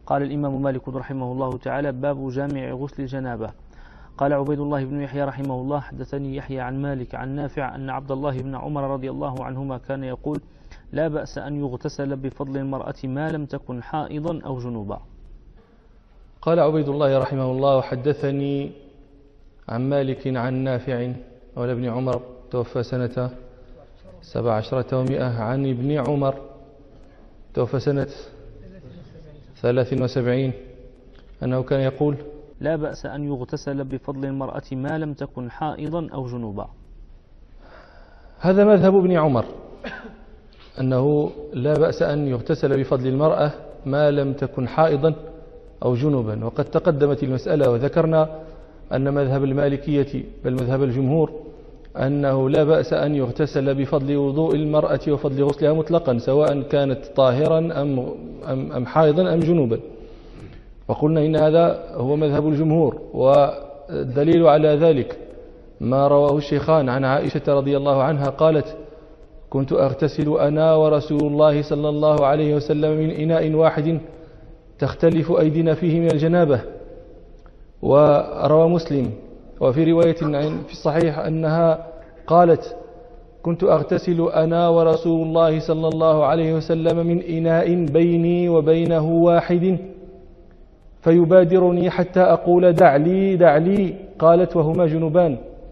قال الإمام مالك رحمه الله تعالى: باب جامع غسل الجنابة. قال عبيد الله بن يحيى رحمه الله: حدثني يحيى عن مالك عن نافع أن عبد الله بن عمر رضي الله عنهما كان يقول: لا بأس أن يغتسل بفضل المرأة ما لم تكن حائضا أو جنوبا. قال عبيد الله رحمه الله: وحدثني عن مالك عن نافع مولى ابن عمر توفى سنة 17 و100 عن ابن عمر توفى سنة 73 أنه كان يقول: لا بأس أن يغتسل بفضل المرأة ما لم تكن حائضا أو جنوبا. هذا مذهب ابن عمر، أنه لا بأس أن يغتسل بفضل المرأة ما لم تكن حائضا أو جنوبا. وقد تقدمت المسألة وذكرنا أن مذهب المالكية بل مذهب الجمهور أنه لا بأس أن يغتسل بفضل وضوء المرأة وفضل غسلها مطلقا، سواء كانت طاهرا أم حائضا أم جنوبا. وقلنا إن هذا هو مذهب الجمهور، والدليل على ذلك ما رواه الشيخان عن عائشة رضي الله عنها قالت: كنت أغتسل أنا ورسول الله صلى الله عليه وسلم من إناء واحد تختلف أيدينا فيه من الجنابة. وروى مسلم وفي رواية في الصحيح أنها قالت: كنت أغتسل أنا ورسول الله صلى الله عليه وسلم من إناء بيني وبينه واحد فيبادرني حتى أقول: دع لي دع لي. قالت: وهما جنبان.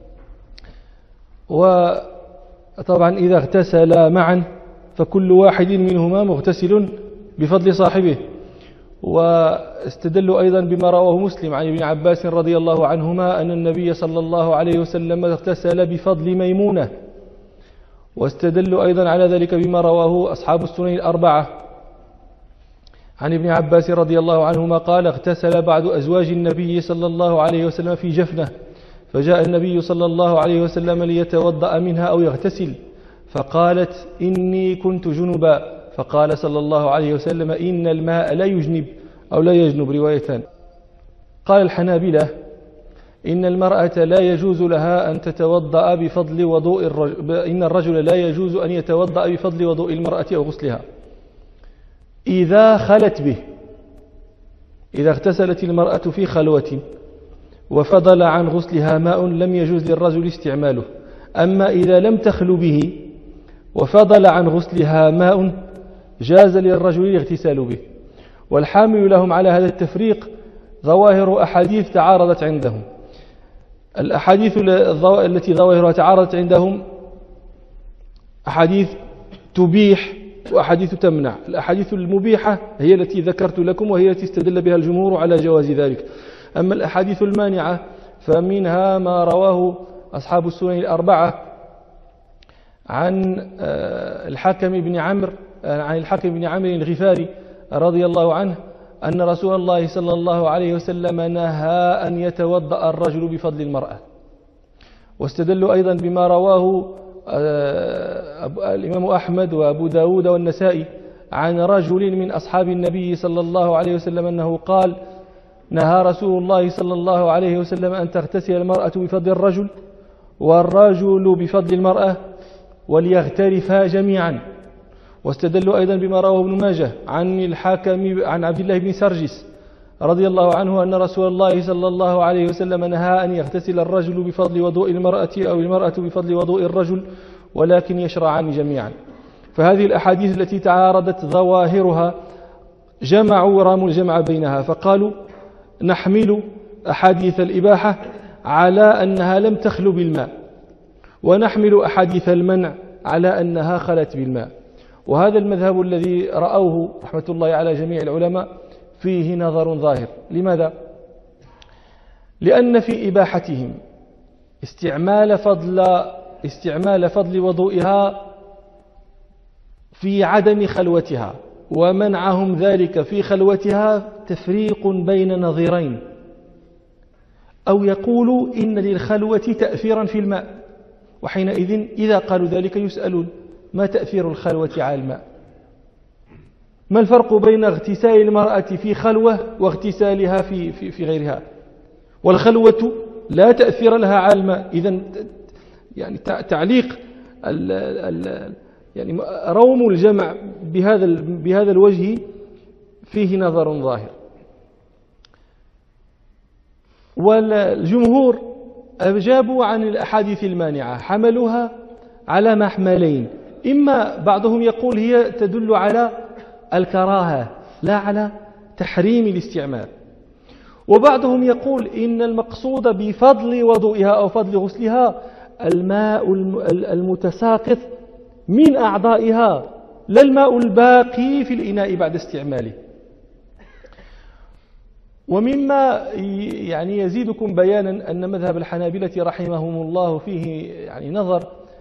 وطبعا إذا اغتسلا معا فكل واحد منهما مغتسل بفضل صاحبه. واستدلوا أيضا بما رواه مسلم عن ابن عباس رضي الله عنهما أن النبي صلى الله عليه وسلم اغتسل بفضل ميمونة. واستدلوا أيضا على ذلك بما رواه أصحاب السنن الأربعة عن ابن عباس رضي الله عنهما قال: اغتسل بعض أزواج النبي صلى الله عليه وسلم في جفنة، فجاء النبي صلى الله عليه وسلم ليتوضأ منها أو يغتسل، فقالت: إني كنت جنبا، فقال صلى الله عليه وسلم: إن الماء لا يجنب أو لا يجنب روايتان. قال الحنابلة: إن المرأة لا يجوز لها أن تتوضأ بفضل وضوء إن الرجل لا يجوز أن يتوضأ بفضل وضوء المرأة أو غسلها إذا خلت به. إذا اغتسلت المرأة في خلوة وفضل عن غسلها ماء لم يجوز للرجل استعماله. أما إذا لم تخل به وفضل عن غسلها ماء جاز للرجل الاغتسال به. والحامل لهم على هذا التفريق ظواهر أحاديث تعارضت عندهم. الأحاديث التي ظواهرها تعارضت عندهم أحاديث تبيح وأحاديث تمنع. الأحاديث المبيحة هي التي ذكرت لكم وهي التي استدل بها الجمهور على جواز ذلك. أما الأحاديث المانعة فمنها ما رواه أصحاب السنن الأربعة عن الحكم بن عمرو الغفاري رضي الله عنه أن رسول الله صلى الله عليه وسلم نهى أن يتوضأ الرجل بفضل المرأة. واستدلوا أيضا بما رواه الإمام أحمد وأبو داود والنسائي عن رجل من أصحاب النبي صلى الله عليه وسلم أنه قال: نهى رسول الله صلى الله عليه وسلم أن تغتسل المرأة بفضل الرجل والرجل بفضل المرأة وليغترفا جميعا. واستدلوا أيضا بما رواه ابن ماجه عن الحاكم عن عبد الله بن سرجس رضي الله عنه أن رسول الله صلى الله عليه وسلم نهى أن يغتسل الرجل بفضل وضوء المرأة أو المرأة بفضل وضوء الرجل ولكن يشرعان جميعا. فهذه الأحاديث التي تعارضت ظواهرها راموا الجمع بينها، فقالوا: نحمل أحاديث الإباحة على أنها لم تخلو بالماء، ونحمل أحاديث المنع على أنها خلت بالماء. وهذا المذهب الذي رأوه رحمة الله على جميع العلماء فيه نظر ظاهر. لماذا؟ لأن في إباحتهم استعمال فضل وضوئها في عدم خلوتها، ومنعهم ذلك في خلوتها تفريق بين نظيرين. أو يقولوا إن للخلوة تأثيرا في الماء، وحينئذ إذا قالوا ذلك يسألون: ما تأثير الخلوة على الماء؟ ما الفرق بين اغتسال المرأة في خلوة واغتسالها في غيرها؟ والخلوة لا تأثير لها على الماء. إذن يعني تعليق يعني روم الجمع بهذا الوجه فيه نظر ظاهر. والجمهور أجابوا عن الأحاديث المانعة، حملوها على محملين: إما بعضهم يقول هي تدل على الكراهة لا على تحريم الاستعمال، وبعضهم يقول إن المقصود بفضل وضوئها أو فضل غسلها الماء المتساقط من أعضائها لا الماء الباقي في الإناء بعد استعماله. ومما يعني يزيدكم بيانا أن مذهب الحنابلة رحمهم الله فيه يعني نظر،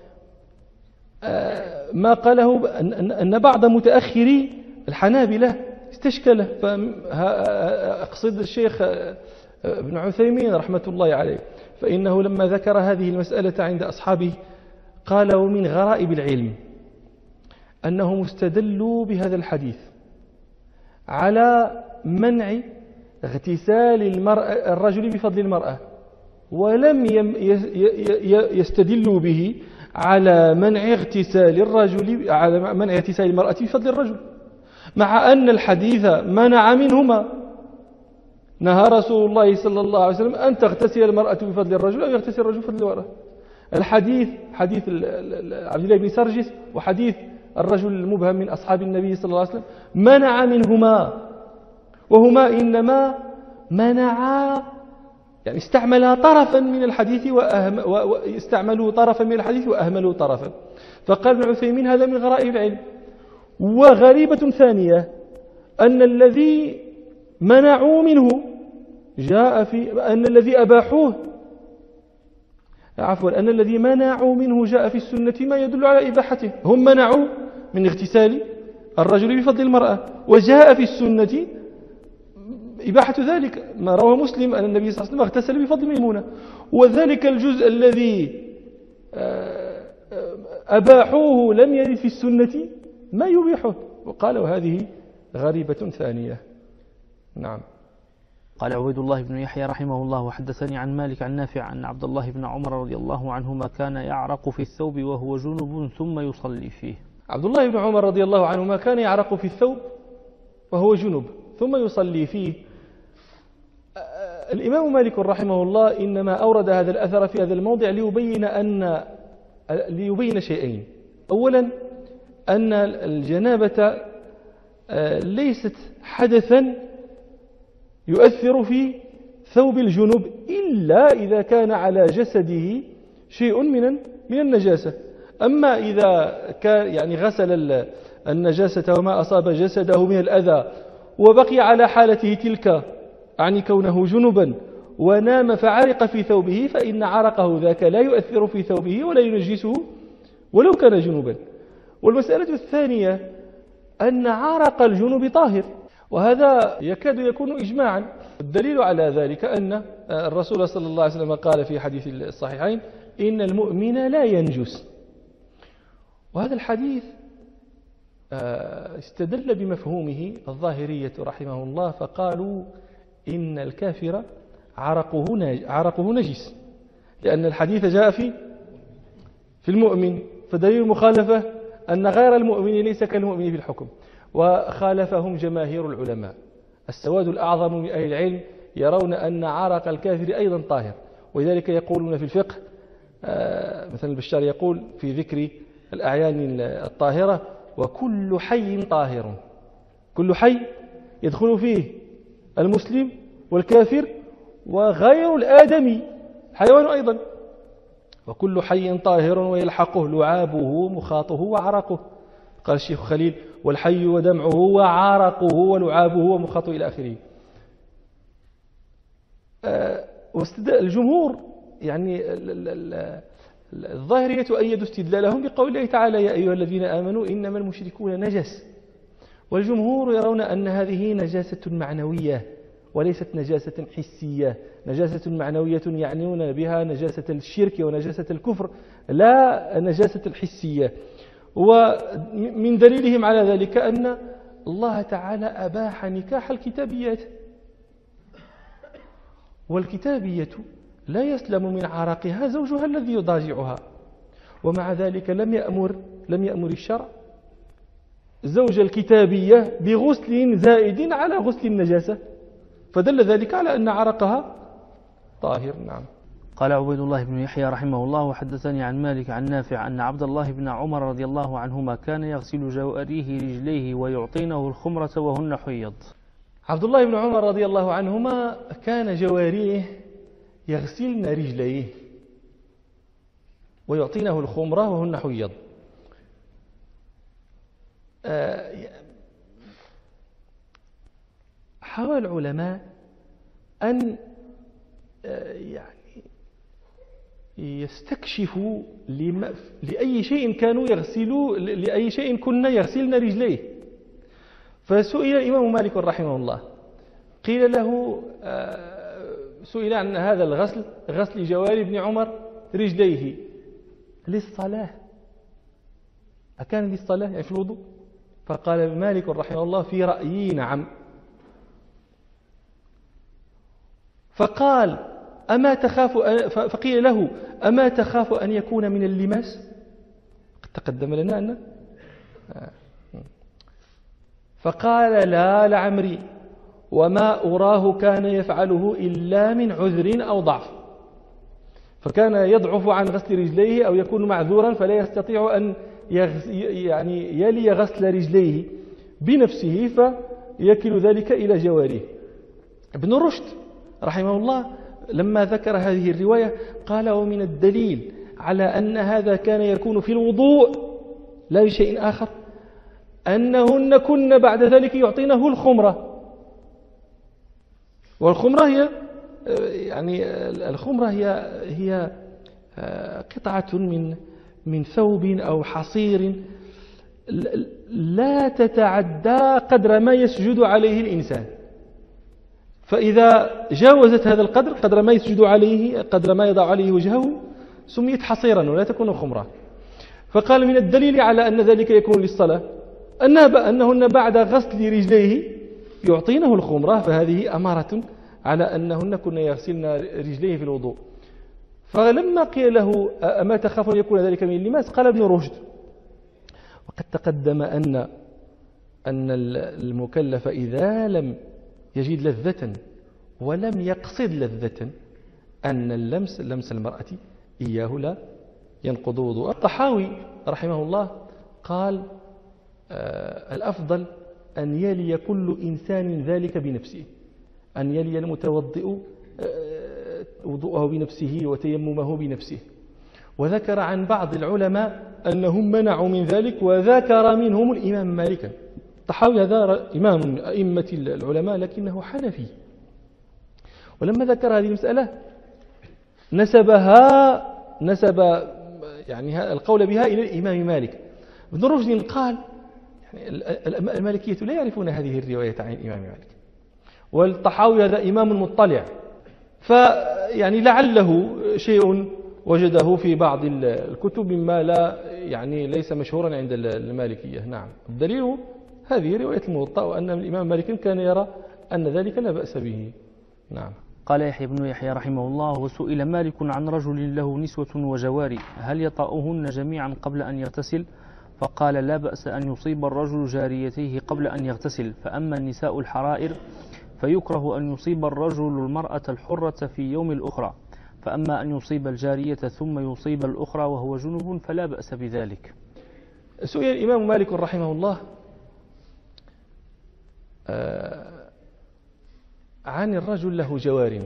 ما قاله أن بعض متأخري الحنابلة استشكله، أقصد الشيخ ابن عثيمين رحمة الله عليه، فإنه لما ذكر هذه المسألة عند أصحابه قال: ومن غرائب العلم أنهم استدلوا بهذا الحديث على منع اغتسال الرجل بفضل المرأة، ولم يستدلوا به على منع اغتسال الرجل على منع اغتسال المرأة بفضل الرجل، مع أن الحديث منع منهما. نهى رسول الله صلى الله عليه وسلم أن تغتسل المرأة بفضل الرجل أو يغتسل الرجل بفضل المرأة. الحديث حديث عبد الله بن سرجس وحديث الرجل المبهم من أصحاب النبي صلى الله عليه وسلم منع منهما، وهما إنما منعا يعني استعملا طرفا من الحديث واستعملوا طرفا من الحديث وأهملوا طرفا. فقال ابن عثيمين: هذا من غرائب العلم. وغريبة ثانية أن الذي منعوا منه جاء في أن الذي أباحوه أن الذي منعوا منه جاء في السنة ما يدل على إباحته. هم منعوا من اغتسال الرجل بفضل المرأة، وجاء في السنة إباحة ذلك، ما روى مسلم أن النبي صلى الله عليه وسلم اغتسل بفضل ميمونة، وذلك الجزء الذي أباحوه لم يرد في السنة ما يبيحه. وقالوا هذه غريبة ثانية. نعم. قال عبيد الله بن يحيى رحمه الله: وحدثني عن مالك عن نافع أن عبد الله بن عمر رضي الله عنهما كان يعرق في الثوب وهو جنب ثم يصلي فيه. عبد الله بن عمر رضي الله عنهما كان يعرق في الثوب وهو جنب ثم يصلي فيه. الإمام مالك رحمه الله إنما أورد هذا الأثر في هذا الموضع ليبين شيئين: أولا أن الجنابة ليست حدثا يؤثر في ثوب الجنوب إلا إذا كان على جسده شيء من النجاسة. أما إذا كان يعني غسل النجاسة وما أصاب جسده من الأذى وبقي على حالته تلك، يعني كونه جنبا، ونام فعرق في ثوبه، فإن عرقه ذاك لا يؤثر في ثوبه ولا ينجسه ولو كان جنبا. والمسألة الثانية أن عرق الجنوب طاهر، وهذا يكاد يكون إجماعا. الدليل على ذلك أن الرسول صلى الله عليه وسلم قال في حديث الصحيحين: إن المؤمن لا ينجس. وهذا الحديث استدل بمفهومه الظاهرية رحمه الله، فقالوا إن الكافر عرقه نجس، لأن الحديث جاء في المؤمن، فدليل المخالفة أن غير المؤمن ليس كالمؤمن في الحكم. وخالفهم جماهير العلماء. السواد الأعظم من أهل العلم يرون أن عرق الكافر أيضا طاهر، ولذلك يقولون في الفقه، مثلا البشار يقول في ذكر الأعيان الطاهرة: وكل حي طاهر. كل حي يدخل فيه المسلم والكافر وغير الآدمي حيوان أيضا. وكل حي طاهر ويلحقه لعابه مخاطه وعرقه. قال الشيخ خليل: والحي ودمعه وعرقه ولعابه ومخاطه إلى آخره. الجمهور يعني الظاهرية أيدوا استدلالهم بقول الله تعالى: يا أيها الذين آمنوا إنما المشركون نجس. والجمهور يرون أن هذه نجاسة معنوية وليست نجاسة حسية. نجاسة معنوية يعنون بها نجاسة الشرك ونجاسة الكفر، لا نجاسة الحسية. ومن دليلهم على ذلك أن الله تعالى أباح نكاح الكتابيات، والكتابية لا يسلم من عرقها زوجها الذي يضاجعها، ومع ذلك لم يأمر الشرع زوج الكتابية بغسل زائد على غسل النجاسة، فدل ذلك على أن عرقها طاهر. نعم. قال عبيد الله بن يحيى رحمه الله وحدثني عن مالك عن نافع أن عبد الله بن عمر رضي الله عنهما كان يغسل جواريه رجليه ويعطينه الخمرة وهن حيض. عبد الله بن عمر رضي الله عنهما كان جواريه يغسلن رجليه ويعطينه الخمرة وهن حيض. حاول العلماء أن يستكشفوا لأي شيء كانوا يغسلوا، لأي شيء كنا يغسلن رجليه. فسئل الإمام مالك رحمه الله، قيل له سئل عن هذا الغسل، غسل جواري ابن عمر رجليه للصلاة، أكان للصلاة يعني في الوضوء؟ فقال مالك رحمه الله في رأيي نعم. فقال أما تخاف فقيل له أما تخاف أن يكون من اللماس؟ قد تقدم لنا أن فقال لا لعمري وما أراه كان يفعله إلا من عذر أو ضعف، فكان يضعف عن غسل رجليه أو يكون معذورا فلا يستطيع أن يلي غسل رجليه بنفسه فيكل ذلك إلى جواريه. ابن رشد رحمه الله لما ذكر هذه الرواية قال ومن الدليل على أن هذا كان يكون في الوضوء لا بشيء آخر أنهن كن بعد ذلك يعطينه الخمرة. والخمرة هي الخمرة هي قطعة من ثوب أو حصير لا تتعدى قدر ما يسجد عليه الإنسان، فإذا جاوزت هذا القدر، قدر ما يسجد عليه، قدر ما يضع عليه وجهه، سميت حصيرا ولا تكون خمرة. فقال من الدليل على أن ذلك يكون للصلاة أنهن بعد غسل رجليه يعطينه الخمرة، فهذه أمارة على أنهن كن يغسلن رجليه في الوضوء. فلما قيل له أما تخاف أن يكون ذلك من اللماس؟ قال ابن رشد وقد تقدم أن المكلف إذا لم يجد لذة ولم يقصد لذة أن لمس المرأة إياه لا ينقض وضوءه. الطحاوي رحمه الله قال الأفضل أن يلي كل إنسان ذلك بنفسه، أن يلي المتوضئ وضوءه بنفسه وتيممه بنفسه. وذكر عن بعض العلماء أنهم منعوا من ذلك، وذكر منهم الإمام مالك. الطحاوي هذا إمام من أئمة العلماء لكنه حنفي، ولما ذكر هذه المسألة نسب القول بها إلى الإمام مالك. ابن رشد قال المالكية لا يعرفون هذه الرواية عن الإمام مالك، والطحاوي هذا إمام مطلع، لعله شيء وجده في بعض الكتب مما ليس مشهورا عند المالكية. نعم. الدليل هذه رواية الموطأ، وأن الإمام مالك كان يرى أن ذلك لا بأس به. نعم. قال يحيى بن يحيى رحمه الله وسئل مالك عن رجل له نسوة وجواري هل يطأهن جميعا قبل أن يغتسل؟ فقال لا بأس أن يصيب الرجل جاريتيه قبل أن يغتسل، فأما النساء الحرائر فيكره أن يصيب الرجل المرأة الحرة في يوم الأخرى، فأما أن يصيب الجارية ثم يصيب الأخرى وهو جنب فلا بأس بذلك. سئل الإمام مالك رحمه الله عن الرجل له جوار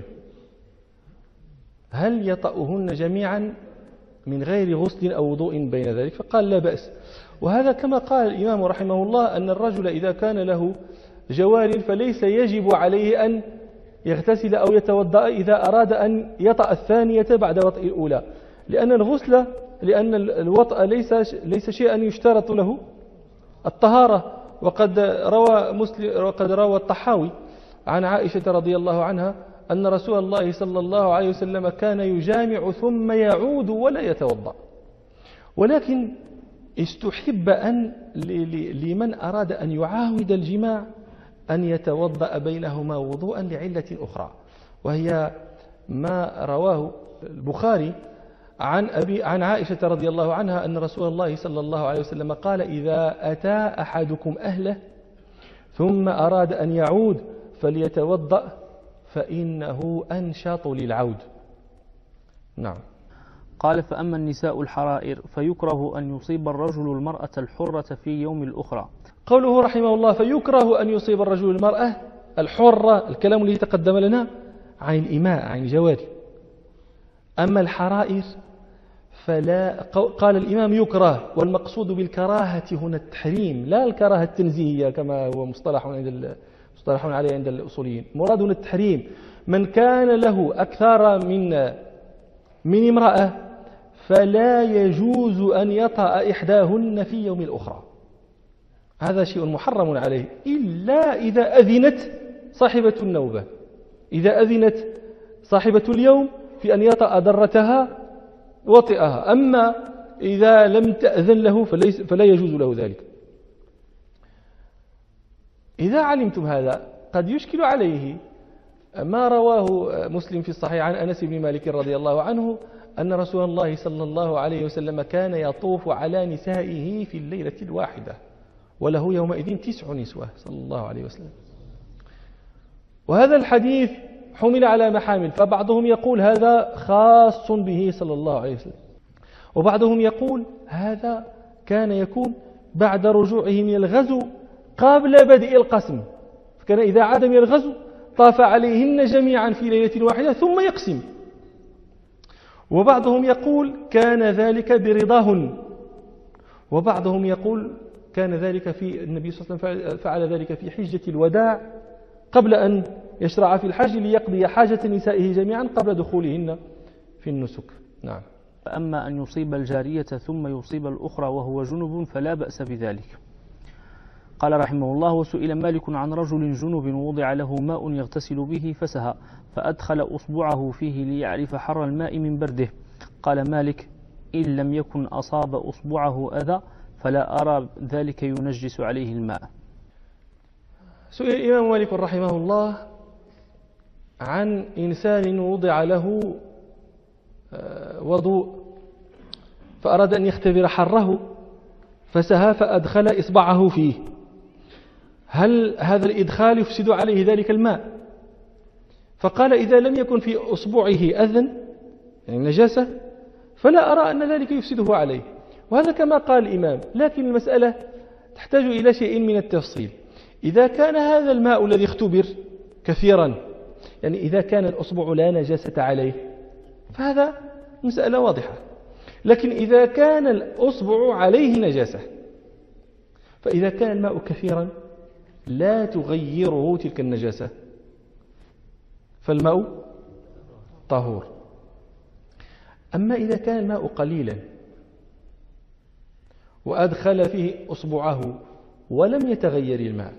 هل يطأهن جميعا من غير غسل أو وضوء بين ذلك؟ فقال لا بأس. وهذا كما قال الإمام رحمه الله أن الرجل إذا كان له جوار فليس يجب عليه أن يغتسل أو يتوضأ إذا أراد أن يطأ الثانية بعد وطئ الأولى، لأن الوطأ ليس شيئا يشترط له الطهارة. وقد روى الطحاوي عن عائشة رضي الله عنها أن رسول الله صلى الله عليه وسلم كان يجامع ثم يعود ولا يتوضأ، ولكن استحب أن لمن أراد أن يعاود الجماع أن يتوضأ بينهما وضوءا لعلة أخرى، وهي ما رواه البخاري عن عائشة رضي الله عنها أن رسول الله صلى الله عليه وسلم قال إذا أتى أحدكم أهله ثم أراد أن يعود فليتوضأ فإنه أنشط للعود. نعم. قال فأما النساء الحرائر فيكره أن يصيب الرجل المرأة الحرة في يوم الأخرى. قوله رحمه الله فيكره أن يصيب الرجل المرأة الحرة، الكلام الذي تقدم لنا عن الإماء عن الجواري. أما الحرائر فلا، قال الإمام يكره، والمقصود بالكراهة هنا التحريم لا الكراهة التنزيهية كما هو مصطلح عليه عند الأصوليين. مراد هنا التحريم. من كان له أكثر من امرأة فلا يجوز أن يطأ إحداهن في يوم الأخرى، هذا شيء محرم عليه، إلا إذا أذنت صاحبة النوبة، إذا أذنت صاحبة اليوم في أن يطأ ذرتها وطئها. أما إذا لم تأذن له فلا يجوز له ذلك. إذا علمتم هذا قد يشكل عليه ما رواه مسلم في الصحيح عن أنس بن مالك رضي الله عنه أن رسول الله صلى الله عليه وسلم كان يطوف على نسائه في الليلة الواحدة وله يومئذ 9 نسوة صلى الله عليه وسلم. وهذا الحديث حمل على محامل، فبعضهم يقول هذا خاص به صلى الله عليه وسلم، وبعضهم يقول هذا كان يكون بعد رجوعه من الغزو قبل بدء القسم، فكان إذا عاد من الغزو طاف عليهن جميعا في ليلة واحدة ثم يقسم. وبعضهم يقول كان ذلك برضاهن، وبعضهم يقول كان ذلك في النبي صلى الله عليه وسلم فعل ذلك في حجة الوداع قبل أن يشرع في الحج ليقضي حاجة نسائه جميعا قبل دخولهن في النسك. نعم. أما أن يصيب الجارية ثم يصيب الأخرى وهو جنب فلا بأس بذلك. قال رحمه الله وسئل مالك عن رجل جنب وضع له ماء يغتسل به فسهى فأدخل أصبعه فيه ليعرف حر الماء من برده. قال مالك إن لم يكن أصاب أصبعه أذى فلا أرى ذلك ينجس عليه الماء. سئل الإمام مالك رحمه الله عن إنسان وضع له وضوء فأراد أن يختبر حره فسهى فأدخل إصبعه فيه، هل هذا الإدخال يفسد عليه ذلك الماء؟ فقال إذا لم يكن في أصبعه أذى يعني نجاسة فلا أرى أن ذلك يفسده عليه. وهذا كما قال الإمام، لكن المسألة تحتاج إلى شيء من التفصيل. إذا كان هذا الماء الذي اختبر كثيرا، يعني إذا كان الأصبع لا نجاسة عليه فهذا مسألة واضحة، لكن إذا كان الأصبع عليه نجاسة، فإذا كان الماء كثيرا لا تغيره تلك النجاسة، فالماء طهور. أما إذا كان الماء قليلا وأدخل فيه أصبعه ولم يتغير الماء،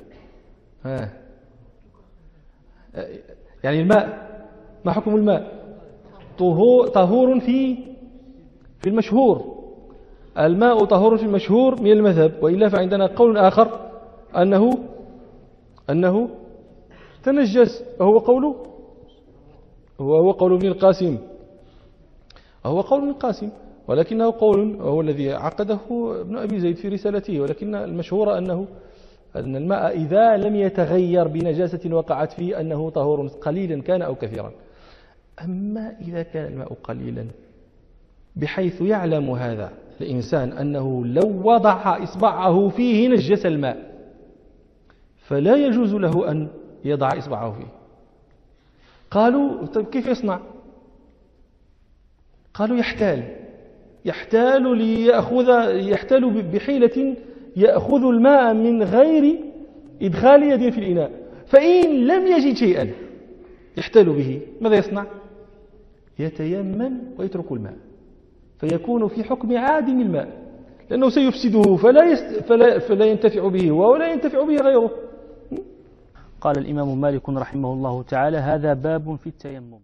يعني الماء ما حكم الماء؟ طهور في المشهور، الماء طهور في المشهور من المذهب، وإلا فعندنا قول آخر أنه تنجس، وهو قول ابن القاسم، ولكنه قول وهو الذي عقده ابن أبي زيد في رسالته، ولكن المشهور أن الماء إذا لم يتغير بنجاسة وقعت فيه أنه طهور قليلا كان أو كثيرا. أما إذا كان الماء قليلا بحيث يعلم هذا الإنسان أنه لو وضع إصبعه فيه نجس الماء فلا يجوز له أن يضع إصبعه فيه. قالوا طيب كيف يصنع؟ قالوا يحتال بحيلة يأخذ الماء من غير إدخال يد في الإناء، فإن لم يجد شيئا يحتال به ماذا يصنع؟ يتيمم ويترك الماء، فيكون في حكم عادم الماء، لأنه سيفسده فلا ينتفع به ولا ينتفع به غيره. قال الإمام مالك رحمه الله تعالى هذا باب في التيمم.